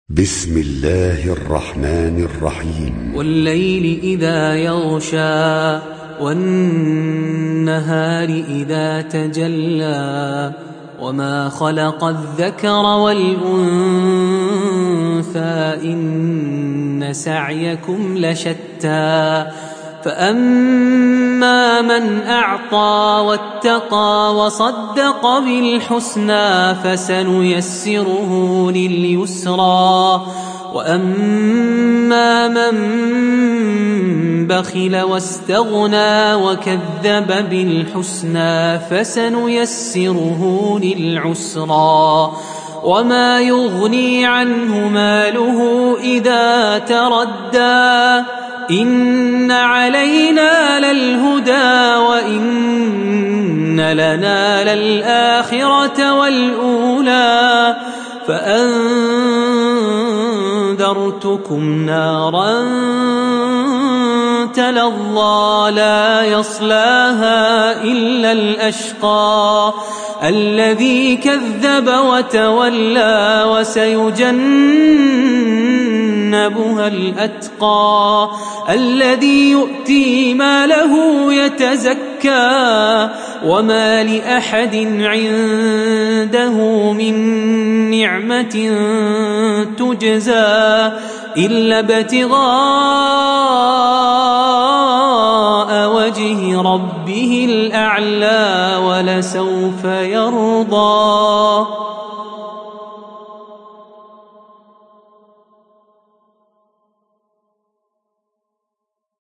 بسم الله الرحمن الرحيم والليل إذا يغشى والنهار إذا تجلى وما خلق الذكر والأنثى إن سعيكم لشتى فأما من أعطى واتقى وصدق بالحسنى فسنيسره لليسرى وأما من بخل واستغنى وكذب بالحسنى فسنيسره للعسرى وما يغني عنه ماله إذا تردى إن علينا للهدى وإن لنا للآخرة والأولى فأنذرتكم نارا تلظى لا يصلاها إلا الأشقى الذي كذب وتولى وسيجنبها الأتقى الذي يؤتي ماله يتزكى وما لأحد عنده من نعمة تجزى إلا ابتغاء وجه ربه الأعلى ولسوف يرضى.